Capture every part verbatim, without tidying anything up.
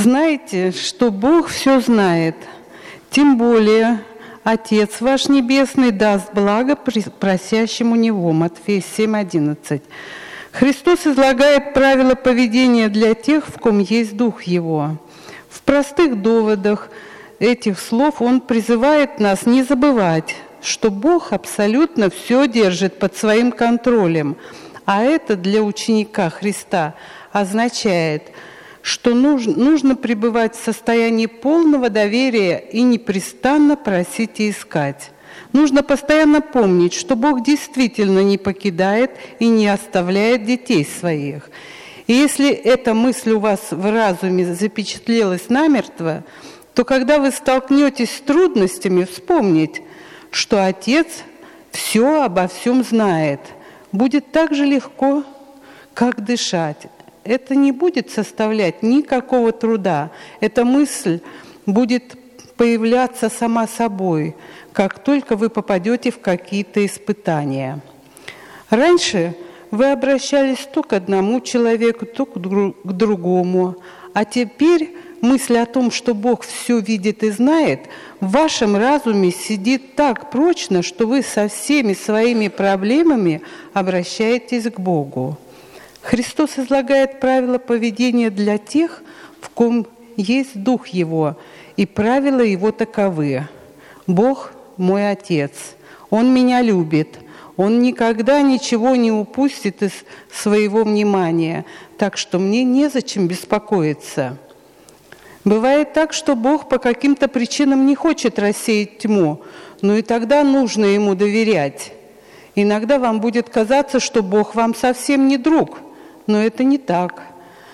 Знайте, что Бог все знает, тем более Отец ваш Небесный даст благо просящему Него. Матфея семь одиннадцать. Христос излагает правила поведения для тех, в ком есть Дух Его. В простых доводах этих слов Он призывает нас не забывать, что Бог абсолютно все держит под своим контролем, а это для ученика Христа означает, что нужно, нужно пребывать в состоянии полного доверия и непрестанно просить и искать. Нужно постоянно помнить, что Бог действительно не покидает и не оставляет детей своих. И если эта мысль у вас в разуме запечатлелась намертво, то когда вы столкнетесь с трудностями, вспомнить, что Отец все обо всем знает. Будет так же легко, как дышать. Это не будет составлять никакого труда. Эта мысль будет появляться сама собой, как только вы попадете в какие-то испытания. Раньше вы обращались то к одному человеку, то к другому, а теперь мысль о том, что Бог все видит и знает, в вашем разуме сидит так прочно, что вы со всеми своими проблемами обращаетесь к Богу. Христос излагает правила поведения для тех, в ком есть Дух Его, и правила Его таковы. Бог мой Отец, Он меня любит, Он никогда ничего не упустит из своего внимания, так что мне незачем беспокоиться. Бывает так, что Бог по каким-то причинам не хочет рассеять тьму, но и тогда нужно Ему доверять. Иногда вам будет казаться, что Бог вам совсем не друг, но это не так.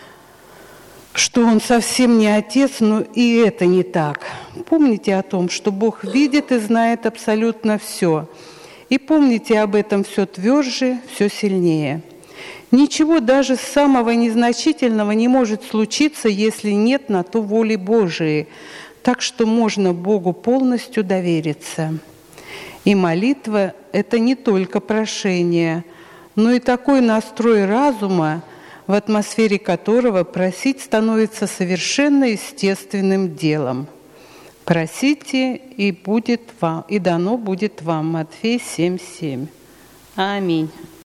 Что Он совсем не Отец, но и это не так. Помните о том, что Бог видит и знает абсолютно все. И помните об этом все тверже, все сильнее. Ничего даже самого незначительного не может случиться, если нет на то воли Божией. Так что можно Богу полностью довериться. И молитва – это не только прошение, но и такой настрой разума, в атмосфере которого просить становится совершенно естественным делом. Просите, и будет вам, и дано будет вам. Матфея семь семь. Аминь.